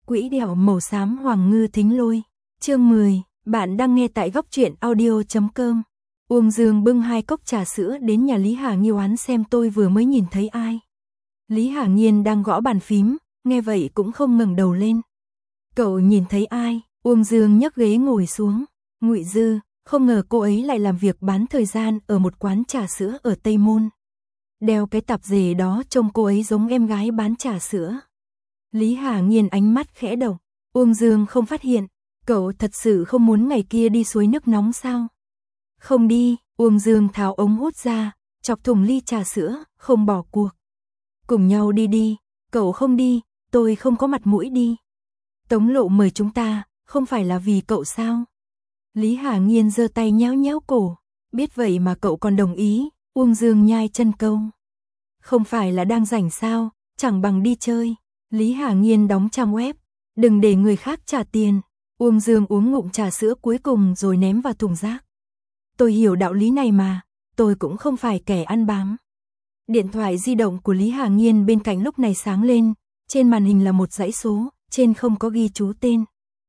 Quỹ đạo màu xám Hoàng Ngư Thính Lôi. Chương 10, bạn đang nghe tại góc truyện audio.com. Uông Dương bưng 2 cốc trà sữa đến nhà Lý Hà Nghiên oán xem tôi vừa mới nhìn thấy ai. Lý Hà Nghiên đang gõ bàn phím, nghe vậy cũng không ngẩng đầu lên. Cậu nhìn thấy ai? Uông Dương nhấc ghế ngồi xuống. Ngụy Dư, không ngờ cô ấy lại làm việc bán thời gian ở một quán trà sữa ở Tây Môn. Đeo cái tạp dề đó trông cô ấy giống em gái bán trà sữa. Lý Hà Nghiên ánh mắt khẽ động. Uông Dương không phát hiện. Cậu thật sự không muốn ngày kia đi suối nước nóng sao? Không đi. Uông Dương tháo ống hút ra, chọc thùng ly trà sữa, không bỏ cuộc. Cùng nhau đi đi. Cậu không đi, tôi không có mặt mũi đi. Tống Lộ mời chúng ta, không phải là vì cậu sao? Lý Hà Nghiên giơ tay nhéo nhéo cổ. Biết vậy mà cậu còn đồng ý. Uông Dương nhai chân câu. Không phải là đang rảnh sao, chẳng bằng đi chơi. Lý Hà Nghiên đóng trang web. Đừng để người khác trả tiền. Uông Dương uống ngụm trà sữa cuối cùng rồi ném vào thùng rác. Tôi hiểu đạo lý này mà, tôi cũng không phải kẻ ăn bám. Điện thoại di động của Lý Hà Nghiên bên cạnh lúc này sáng lên, trên màn hình là một dãy số, trên không có ghi chú tên.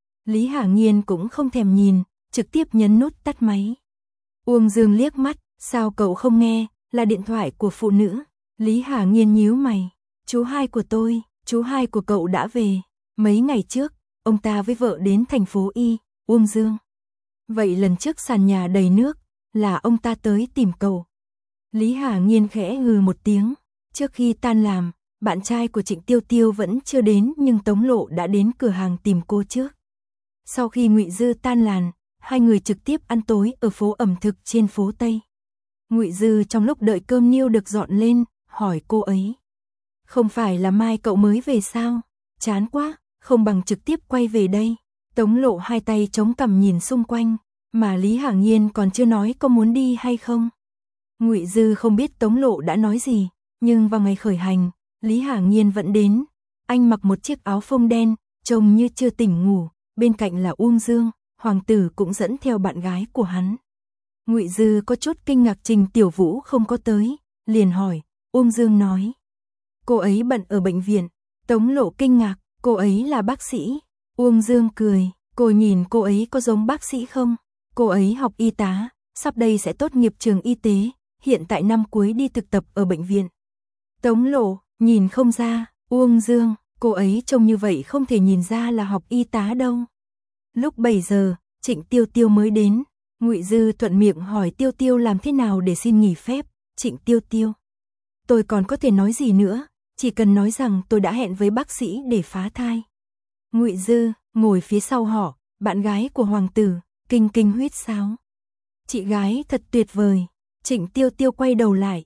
Lý Hà Nghiên cũng không thèm nhìn, trực tiếp nhấn nút tắt máy. Uông Dương liếc mắt, sao cậu không nghe, là điện thoại của phụ nữ. Lý Hà Nghiên nhíu mày, chú hai của tôi, chú hai của cậu đã về. Mấy ngày trước, ông ta với vợ đến thành phố Y. Uông Dương. Vậy lần trước sàn nhà đầy nước, là ông ta tới tìm cậu. Lý Hà Nghiên khẽ hừ một tiếng. Trước khi tan làm, bạn trai của Trịnh Tiêu Tiêu vẫn chưa đến nhưng Tống Lộ đã đến cửa hàng tìm cô trước. Sau khi Ngụy Dư tan làm, hai người trực tiếp ăn tối ở phố ẩm thực trên phố Tây. Ngụy Dư trong lúc đợi cơm niêu được dọn lên, hỏi cô ấy. Không phải là mai cậu mới về sao? Chán quá, không bằng trực tiếp quay về đây. Tống Lộ hai tay chống cằm nhìn xung quanh, mà Lý Hà Nghiên còn chưa nói có muốn đi hay không. Ngụy Dư không biết Tống Lộ đã nói gì, nhưng vào ngày khởi hành, Lý Hà Nghiên vẫn đến. Anh mặc một chiếc áo phông đen, trông như chưa tỉnh ngủ, bên cạnh là Uông Dương, hoàng tử cũng dẫn theo bạn gái của hắn. Ngụy Dư có chút kinh ngạc Trình Tiểu Vũ không có tới, liền hỏi. Uông Dương nói, cô ấy bận ở bệnh viện. Tống Lộ kinh ngạc, cô ấy là bác sĩ. Uông Dương cười, cô nhìn cô ấy có giống bác sĩ không? Cô ấy học y tá, sắp đây sẽ tốt nghiệp trường y tế, hiện tại năm cuối đi thực tập ở bệnh viện. Tống Lộ, nhìn không ra. Uông Dương, cô ấy trông như vậy không thể nhìn ra là học y tá đâu. Lúc 7 giờ, Trịnh Tiêu Tiêu mới đến. Ngụy Dư thuận miệng hỏi Tiêu Tiêu làm thế nào để xin nghỉ phép. Trịnh Tiêu Tiêu, tôi còn có thể nói gì nữa, chỉ cần nói rằng tôi đã hẹn với bác sĩ để phá thai. Ngụy Dư, ngồi phía sau họ, bạn gái của hoàng tử, kinh kinh huýt sáo. Chị gái thật tuyệt vời. Trịnh Tiêu Tiêu quay đầu lại,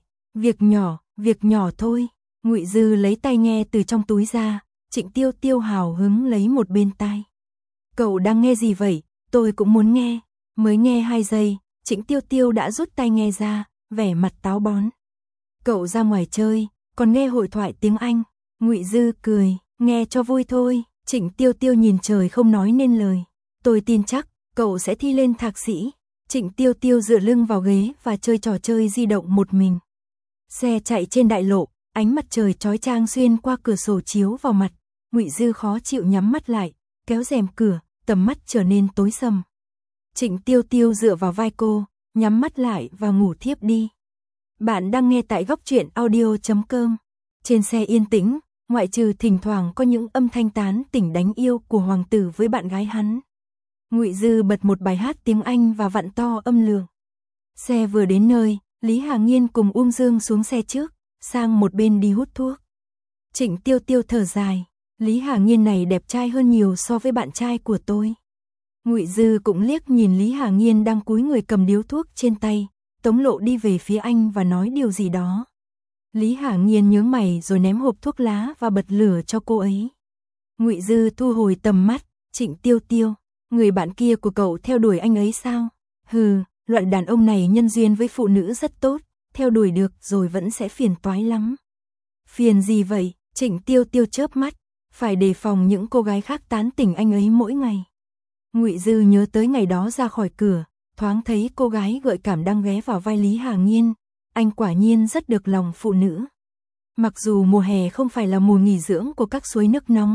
việc nhỏ thôi. Ngụy Dư lấy tai nghe từ trong túi ra, Trịnh Tiêu Tiêu hào hứng lấy một bên tai. Cậu đang nghe gì vậy? Tôi cũng muốn nghe. Mới nghe 2 giây, Trịnh Tiêu Tiêu đã rút tai nghe ra, vẻ mặt táo bón. Cậu ra ngoài chơi, còn nghe hội thoại tiếng Anh. Ngụy Dư cười, nghe cho vui thôi. Trịnh Tiêu Tiêu nhìn trời không nói nên lời. Tôi tin chắc, cậu sẽ thi lên thạc sĩ. Trịnh Tiêu Tiêu dựa lưng vào ghế và chơi trò chơi di động một mình. Xe chạy trên đại lộ, ánh mặt trời chói chang xuyên qua cửa sổ chiếu vào mặt. Ngụy Dư khó chịu nhắm mắt lại, kéo rèm cửa, tầm mắt trở nên tối sầm. Trịnh Tiêu Tiêu dựa vào vai cô, nhắm mắt lại và ngủ thiếp đi. Bạn đang nghe tại góc truyện audio.com. Trên xe yên tĩnh, ngoại trừ thỉnh thoảng có những âm thanh tán tỉnh đánh yêu của hoàng tử với bạn gái hắn. Ngụy Dư bật một bài hát tiếng Anh và vặn to âm lượng. Xe vừa đến nơi, Lý Hà Nghiên cùng Uông Dương xuống xe trước, sang một bên đi hút thuốc. Trịnh Tiêu Tiêu thở dài, Lý Hà Nghiên này đẹp trai hơn nhiều so với bạn trai của tôi. Ngụy Dư cũng liếc nhìn Lý Hà Nghiên đang cúi người cầm điếu thuốc trên tay. Tống Lộ đi về phía anh và nói điều gì đó. Lý Hà Nghiên nhướng mày rồi ném hộp thuốc lá và bật lửa cho cô ấy. Ngụy Dư thu hồi tầm mắt. Trịnh Tiêu Tiêu, người bạn kia của cậu theo đuổi anh ấy sao? Hừ, loại đàn ông này nhân duyên với phụ nữ rất tốt, theo đuổi được rồi vẫn sẽ phiền toái lắm. Phiền gì vậy? Trịnh Tiêu Tiêu chớp mắt, phải đề phòng những cô gái khác tán tỉnh anh ấy mỗi ngày. Ngụy Dư nhớ tới ngày đó ra khỏi cửa, thoáng thấy cô gái gợi cảm đang ghé vào vai Lý Hà Nghiên. Anh quả nhiên rất được lòng phụ nữ. Mặc dù mùa hè không phải là mùa nghỉ dưỡng của các suối nước nóng,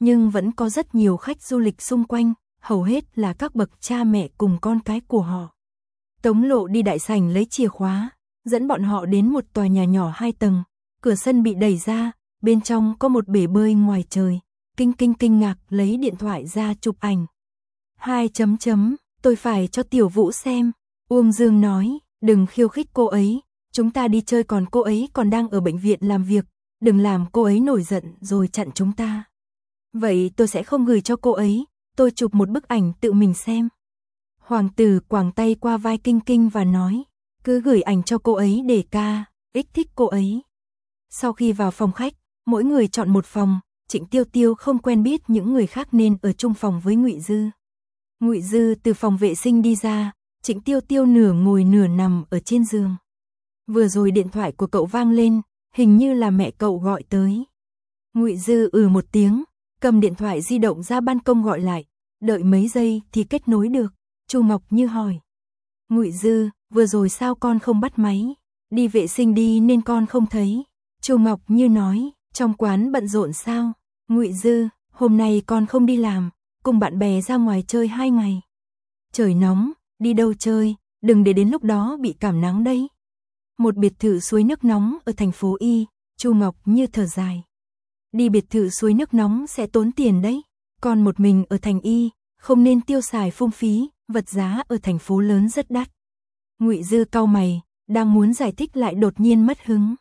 nhưng vẫn có rất nhiều khách du lịch xung quanh, hầu hết là các bậc cha mẹ cùng con cái của họ. Tống Lộ đi đại sảnh lấy chìa khóa, dẫn bọn họ đến một tòa nhà nhỏ 2 tầng, cửa sân bị đẩy ra, bên trong có một bể bơi ngoài trời. Kinh ngạc lấy điện thoại ra chụp ảnh. 2 chấm chấm, tôi phải cho Tiểu Vũ xem. Uông Dương nói, đừng khiêu khích cô ấy, chúng ta đi chơi còn cô ấy còn đang ở bệnh viện làm việc, đừng làm cô ấy nổi giận rồi chặn chúng ta. Vậy tôi sẽ không gửi cho cô ấy, tôi chụp một bức ảnh tự mình xem. Hoàng tử quàng tay qua vai Kinh và nói, cứ gửi ảnh cho cô ấy để ca, ích thích cô ấy. Sau khi vào phòng khách, mỗi người chọn một phòng, Trịnh Tiêu Tiêu không quen biết những người khác nên ở chung phòng với Ngụy Dư. Ngụy Dư từ phòng vệ sinh đi ra, Trịnh Tiêu Tiêu nửa ngồi nửa nằm ở trên giường. Vừa rồi điện thoại của cậu vang lên, hình như là mẹ cậu gọi tới. Ngụy Dư một tiếng, cầm điện thoại di động ra ban công gọi lại, đợi mấy giây thì kết nối được. Chu Ngọc Như hỏi, Ngụy Dư, vừa rồi sao con không bắt máy? Đi vệ sinh đi nên con không thấy. Chu Ngọc Như nói, trong quán bận rộn sao? Ngụy Dư, hôm nay con không đi làm, cùng bạn bè ra ngoài chơi 2 ngày. Trời nóng, đi đâu chơi, đừng để đến lúc đó bị cảm nắng đấy. Một biệt thự suối nước nóng ở thành phố Y, Chu Ngọc Như thở dài. Đi biệt thự suối nước nóng sẽ tốn tiền đấy, con một mình ở thành Y, không nên tiêu xài phung phí, vật giá ở thành phố lớn rất đắt. Ngụy Dư cau mày, đang muốn giải thích lại đột nhiên mất hứng.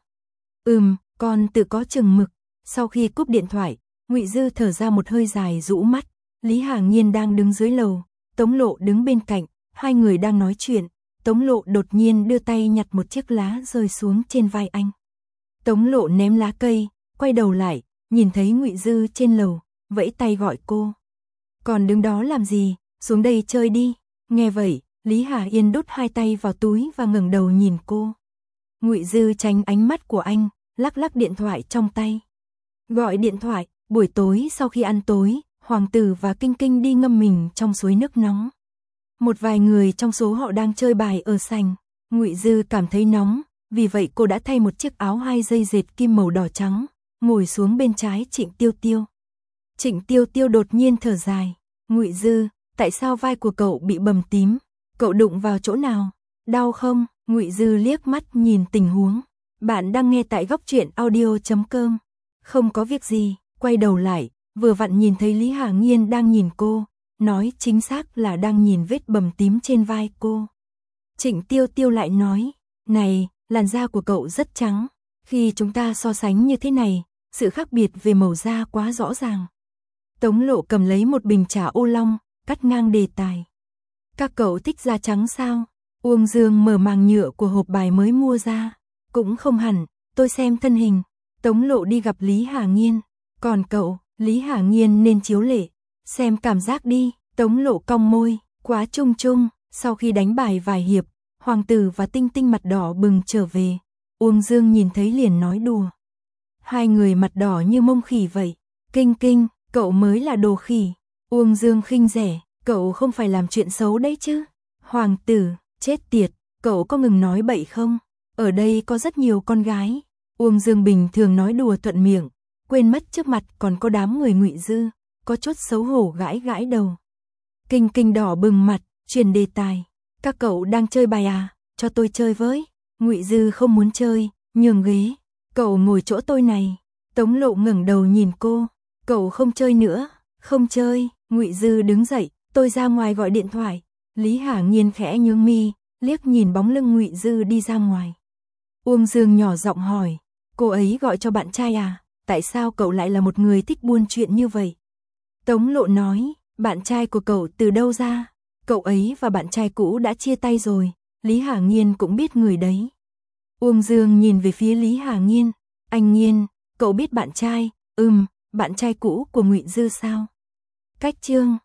Con tự có chừng mực. Sau khi cúp điện thoại, Ngụy Dư thở ra một hơi dài rũ mắt. Lý Hà Nghiên đang đứng dưới lầu, Tống Lộ đứng bên cạnh, hai người đang nói chuyện. Tống Lộ đột nhiên đưa tay nhặt một chiếc lá rơi xuống trên vai anh. Tống Lộ ném lá cây, quay đầu lại, nhìn thấy Ngụy Dư trên lầu, vẫy tay gọi cô. Còn đứng đó làm gì, xuống đây chơi đi. Nghe vậy, Lý Hà Yên đút 2 tay vào túi và ngẩng đầu nhìn cô. Ngụy Dư tránh ánh mắt của anh, lắc điện thoại trong tay. Gọi điện thoại, buổi tối sau khi ăn tối, Hoàng tử và Kinh đi ngâm mình trong suối nước nóng. Một vài người trong số họ đang chơi bài ở sảnh. Ngụy Dư cảm thấy nóng, vì vậy cô đã thay một chiếc áo 2 dây dệt kim màu đỏ trắng, ngồi xuống bên trái Trịnh Tiêu Tiêu. Trịnh Tiêu Tiêu đột nhiên thở dài. Ngụy Dư, tại sao vai của cậu bị bầm tím? Cậu đụng vào chỗ nào? Đau không? Ngụy Dư liếc mắt nhìn tình huống. Bạn đang nghe tại goctruyện.audio.com. Không có việc gì, quay đầu lại, vừa vặn nhìn thấy Lý Hà Nghiên đang nhìn cô, nói chính xác là đang nhìn vết bầm tím trên vai cô. Trịnh Tiêu Tiêu lại nói, này, làn da của cậu rất trắng, khi chúng ta so sánh như thế này, sự khác biệt về màu da quá rõ ràng. Tống Lộ cầm lấy một bình trà ô long, cắt ngang đề tài. Các cậu thích da trắng sao? Uông Dương mở màng nhựa của hộp bài mới mua ra. Cũng không hẳn, tôi xem thân hình. Tống Lộ đi gặp Lý Hà Nghiên. Còn cậu, Lý Hà Nghiên nên chiếu lệ. Xem cảm giác đi. Tống Lộ cong môi, quá chung chung. Sau khi đánh bài vài hiệp, Hoàng tử và Tinh Tinh mặt đỏ bừng trở về. Uông Dương nhìn thấy liền nói đùa. Hai người mặt đỏ như mông khỉ vậy. Kinh, cậu mới là đồ khỉ. Uông Dương khinh rẻ, cậu không phải làm chuyện xấu đấy chứ. Hoàng tử, chết tiệt, cậu có ngừng nói bậy không? Ở đây có rất nhiều con gái. Uông Dương bình thường nói đùa thuận miệng, quên mất trước mặt còn có đám người Ngụy Dư, có chút xấu hổ gãi đầu. Kinh đỏ bừng mặt, chuyển đề tài. Các cậu đang chơi bài à? Cho tôi chơi với. Ngụy Dư không muốn chơi, nhường ghế. Cậu ngồi chỗ tôi này. Tống Lộ ngẩng đầu nhìn cô. Cậu không chơi nữa. Không chơi. Ngụy Dư đứng dậy, tôi ra ngoài gọi điện thoại. Lý Hà Nghiên khẽ nhướng mi, liếc nhìn bóng lưng Ngụy Dư đi ra ngoài. Uông Dương nhỏ giọng hỏi, cô ấy gọi cho bạn trai à? Tại sao cậu lại là một người thích buôn chuyện như vậy? Tống Lộ nói, bạn trai của cậu từ đâu ra? Cậu ấy và bạn trai cũ đã chia tay rồi, Lý Hà Nghiên cũng biết người đấy. Uông Dương nhìn về phía Lý Hà Nghiên, anh Nghiên, cậu biết bạn trai? Bạn trai cũ của Ngụy Dư sao? Cách chương